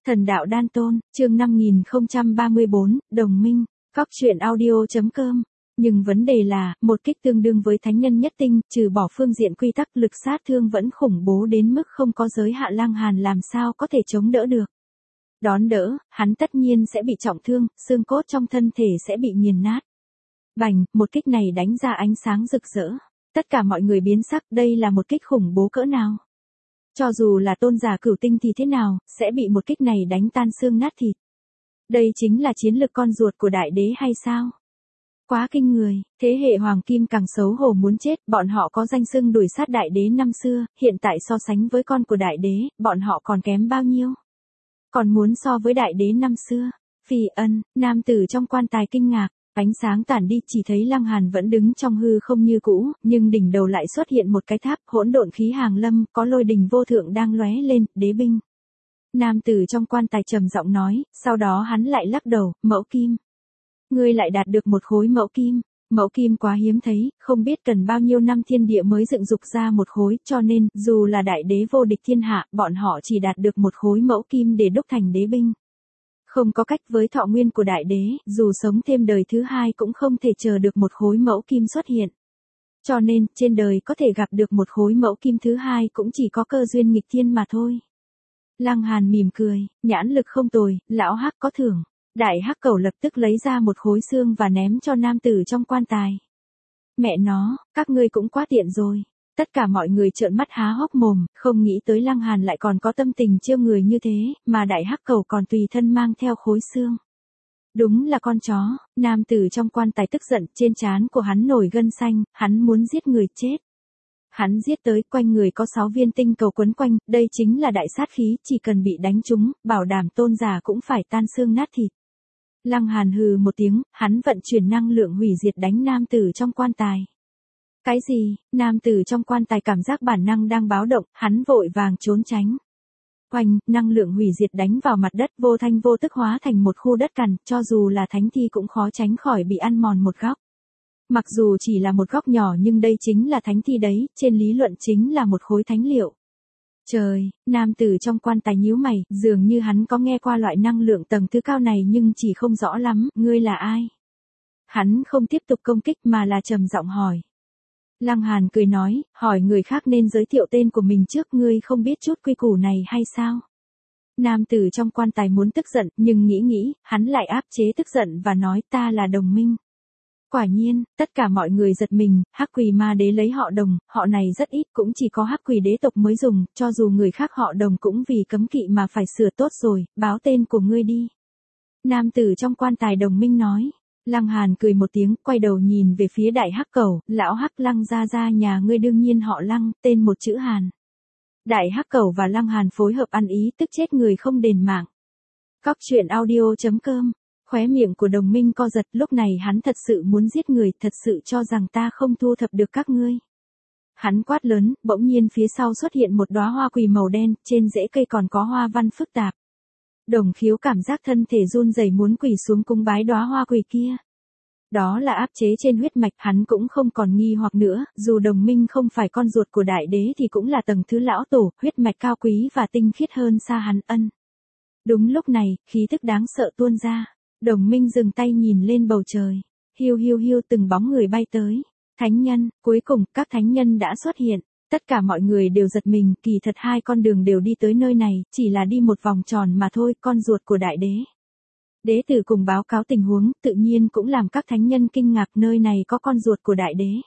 Thần đạo đan tôn, chương 5034, đồng minh, góc truyện audio.com. Nhưng vấn đề là, một kích tương đương với thánh nhân nhất tinh, trừ bỏ phương diện quy tắc lực sát thương vẫn khủng bố đến mức không có giới hạn, Lăng Hàn làm sao có thể chống đỡ được. Đón đỡ, hắn tất nhiên sẽ bị trọng thương, xương cốt trong thân thể sẽ bị nghiền nát. Bành, một kích này đánh ra ánh sáng rực rỡ. Tất cả mọi người biến sắc, đây là một kích khủng bố cỡ nào. Cho dù là tôn giả cửu tinh thì thế nào, sẽ bị một kích này đánh tan xương nát thịt. Đây chính là chiến lực con ruột của đại đế hay sao? Quá kinh người, thế hệ hoàng kim càng xấu hổ muốn chết, bọn họ có danh xưng đuổi sát đại đế năm xưa, hiện tại so sánh với con của đại đế, bọn họ còn kém bao nhiêu? Còn muốn so với đại đế năm xưa? Phi Ân, nam tử trong quan tài kinh ngạc. Ánh sáng tản đi, chỉ thấy Lăng Hàn vẫn đứng trong hư không như cũ, nhưng đỉnh đầu lại xuất hiện một cái tháp, hỗn độn khí hàng lâm, có lôi đình vô thượng đang lóe lên, đế binh. Nam tử trong quan tài trầm giọng nói, sau đó hắn lại lắc đầu, mẫu kim. Ngươi lại đạt được một khối mẫu kim. Mẫu kim quá hiếm thấy, không biết cần bao nhiêu năm thiên địa mới dựng dục ra một khối, cho nên, dù là đại đế vô địch thiên hạ, bọn họ chỉ đạt được một khối mẫu kim để đúc thành đế binh. Không có cách, với thọ nguyên của đại đế, dù sống thêm đời thứ hai cũng không thể chờ được một khối mẫu kim xuất hiện. Cho nên, trên đời có thể gặp được một khối mẫu kim thứ hai cũng chỉ có cơ duyên nghịch thiên mà thôi. Lăng Hàn mỉm cười, nhãn lực không tồi, lão hắc có thưởng. Đại hắc cẩu lập tức lấy ra một khối xương và ném cho nam tử trong quan tài. Mẹ nó, các ngươi cũng quá tiện rồi. Tất cả mọi người trợn mắt há hốc mồm, không nghĩ tới Lăng Hàn lại còn có tâm tình trêu người như thế, mà đại hắc cẩu còn tùy thân mang theo khối xương. Đúng là con chó, nam tử trong quan tài tức giận, trên trán của hắn nổi gân xanh, hắn muốn giết người chết. Hắn giết tới, quanh người có 6 viên tinh cầu quấn quanh, đây chính là đại sát khí, chỉ cần bị đánh trúng, bảo đảm tôn giả cũng phải tan xương nát thịt. Lăng Hàn hừ một tiếng, hắn vận chuyển năng lượng hủy diệt đánh nam tử trong quan tài. Cái gì? Nam tử trong quan tài cảm giác bản năng đang báo động, hắn vội vàng trốn tránh. Oanh, năng lượng hủy diệt đánh vào mặt đất, vô thanh vô tức hóa thành một khu đất cằn, cho dù là thánh thi cũng khó tránh khỏi bị ăn mòn một góc. Mặc dù chỉ là một góc nhỏ nhưng đây chính là thánh thi đấy, trên lý luận chính là một khối thánh liệu. Trời, nam tử trong quan tài nhíu mày, dường như hắn có nghe qua loại năng lượng tầng thứ cao này nhưng chỉ không rõ lắm, ngươi là ai? Hắn không tiếp tục công kích mà là trầm giọng hỏi. Lăng Hàn cười nói, hỏi người khác nên giới thiệu tên của mình trước, ngươi không biết chút quy củ này hay sao? Nam tử trong quan tài muốn tức giận, nhưng nghĩ, hắn lại áp chế tức giận và nói ta là đồng minh. Quả nhiên, tất cả mọi người giật mình, hắc quỷ ma đế lấy họ Đồng, họ này rất ít, cũng chỉ có hắc quỷ đế tộc mới dùng, cho dù người khác họ Đồng cũng vì cấm kỵ mà phải sửa tốt rồi, báo tên của ngươi đi. Nam tử trong quan tài đồng minh nói. Lăng Hàn cười một tiếng, quay đầu nhìn về phía đại hắc cẩu, lão hắc Lăng ra nhà ngươi đương nhiên họ Lăng, tên một chữ Hàn. Đại hắc cẩu và Lăng Hàn phối hợp ăn ý, tức chết người không đền mạng. Góc truyện audio.com. Khóe miệng của đồng minh co giật, lúc này hắn thật sự muốn giết người, thật sự cho rằng ta không thu thập được các ngươi. Hắn quát lớn, bỗng nhiên phía sau xuất hiện một đóa hoa quỳ màu đen, trên rễ cây còn có hoa văn phức tạp. Đồng Khiếu cảm giác thân thể run rẩy muốn quỳ xuống cung bái đóa hoa quỳ kia. Đó là áp chế trên huyết mạch, hắn cũng không còn nghi hoặc nữa, dù đồng minh không phải con ruột của đại đế thì cũng là tầng thứ lão tổ, huyết mạch cao quý và tinh khiết hơn xa hắn ân. Đúng lúc này, khí tức đáng sợ tuôn ra. Đồng minh dừng tay nhìn lên bầu trời. Hiu hiu hiu, từng bóng người bay tới. Thánh nhân, cuối cùng, các thánh nhân đã xuất hiện. Tất cả mọi người đều giật mình, kỳ thật hai con đường đều đi tới nơi này, chỉ là đi một vòng tròn mà thôi, con ruột của đại đế. Đế tử cùng báo cáo tình huống, tự nhiên cũng làm các thánh nhân kinh ngạc, nơi này có con ruột của đại đế.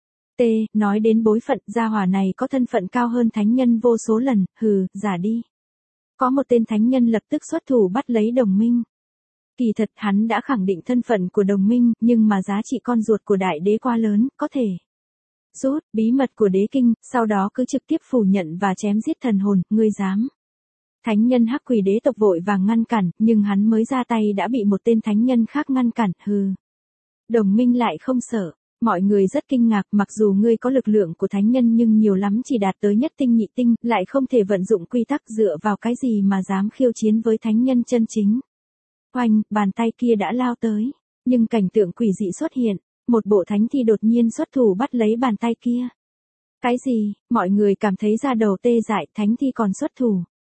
Nói đến bối phận, gia hỏa này có thân phận cao hơn thánh nhân vô số lần, hừ, giả đi. Có một tên thánh nhân lập tức xuất thủ bắt lấy đồng minh. Kỳ thật hắn đã khẳng định thân phận của đồng minh, nhưng mà giá trị con ruột của đại đế quá lớn, có thể rút bí mật của đế kinh, sau đó cứ trực tiếp phủ nhận và chém giết thần hồn, ngươi dám. Thánh nhân hắc quỷ đế tộc vội vàng ngăn cản, nhưng hắn mới ra tay đã bị một tên thánh nhân khác ngăn cản, hừ. Đồng minh lại không sợ, mọi người rất kinh ngạc, mặc dù ngươi có lực lượng của thánh nhân nhưng nhiều lắm chỉ đạt tới nhất tinh nhị tinh, lại không thể vận dụng quy tắc, dựa vào cái gì mà dám khiêu chiến với thánh nhân chân chính. Oanh, bàn tay kia đã lao tới, nhưng cảnh tượng quỷ dị xuất hiện, một bộ thánh thi đột nhiên xuất thủ bắt lấy bàn tay kia. Cái gì? Mọi người cảm thấy da đầu tê dại, thánh thi còn xuất thủ.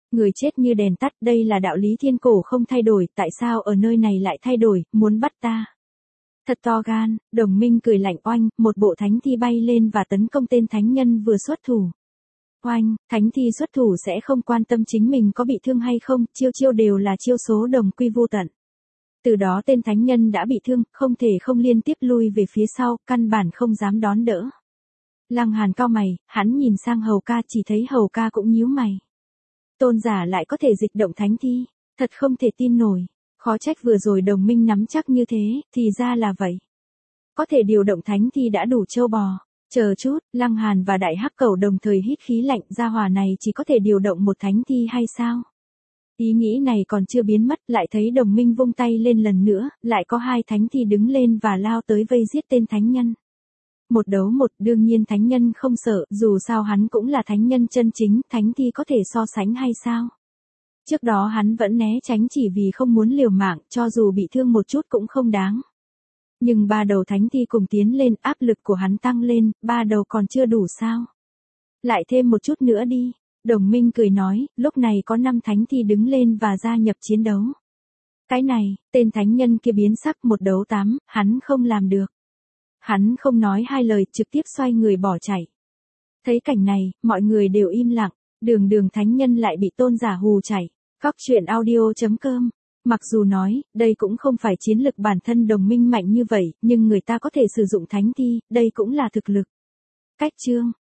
Người chết như đèn tắt, đây là đạo lý thiên cổ không thay đổi, tại sao ở nơi này lại thay đổi, muốn bắt ta? Thật to gan, Đồng Minh cười lạnh oanh, một bộ thánh thi bay lên và tấn công tên thánh nhân vừa xuất thủ. Oanh, thánh thi xuất thủ sẽ không quan tâm chính mình có bị thương hay không, chiêu chiêu đều là chiêu số đồng quy vô tận. Từ đó tên thánh nhân đã bị thương, không thể không liên tiếp lui về phía sau, căn bản không dám đón đỡ. Lăng Hàn cau mày, hắn nhìn sang Hầu ca chỉ thấy Hầu ca cũng nhíu mày. Tôn giả lại có thể dịch động thánh thi, thật không thể tin nổi. Khó trách vừa rồi Đồng Minh nắm chắc như thế, thì ra là vậy. Có thể điều động thánh thi đã đủ trâu bò. Chờ chút, Lăng Hàn và Đại Hắc Cẩu đồng thời hít khí lạnh, gia hỏa này chỉ có thể điều động một thánh thi hay sao? Ý nghĩ này còn chưa biến mất, lại thấy Đồng Minh vung tay lên lần nữa, lại có hai thánh thi đứng lên và lao tới vây giết tên thánh nhân. Một đấu một, đương nhiên thánh nhân không sợ, dù sao hắn cũng là thánh nhân chân chính, thánh thi có thể so sánh hay sao? Trước đó hắn vẫn né tránh chỉ vì không muốn liều mạng, cho dù bị thương một chút cũng không đáng. Nhưng ba đầu thánh thi cùng tiến lên, áp lực của hắn tăng lên, ba đầu còn chưa đủ sao? Lại thêm một chút nữa đi. Đồng Minh cười nói, lúc này có 5 thánh thi đứng lên và gia nhập chiến đấu. Cái này, tên thánh nhân kia biến sắc, một đấu 8, hắn không làm được. Hắn không nói hai lời, trực tiếp xoay người bỏ chạy. Thấy cảnh này, mọi người đều im lặng, đường thánh nhân lại bị tôn giả hù chạy. Góc truyện audio.com. Mặc dù nói, đây cũng không phải chiến lực bản thân Đồng Minh mạnh như vậy, nhưng người ta có thể sử dụng thánh thi, đây cũng là thực lực. Cách chương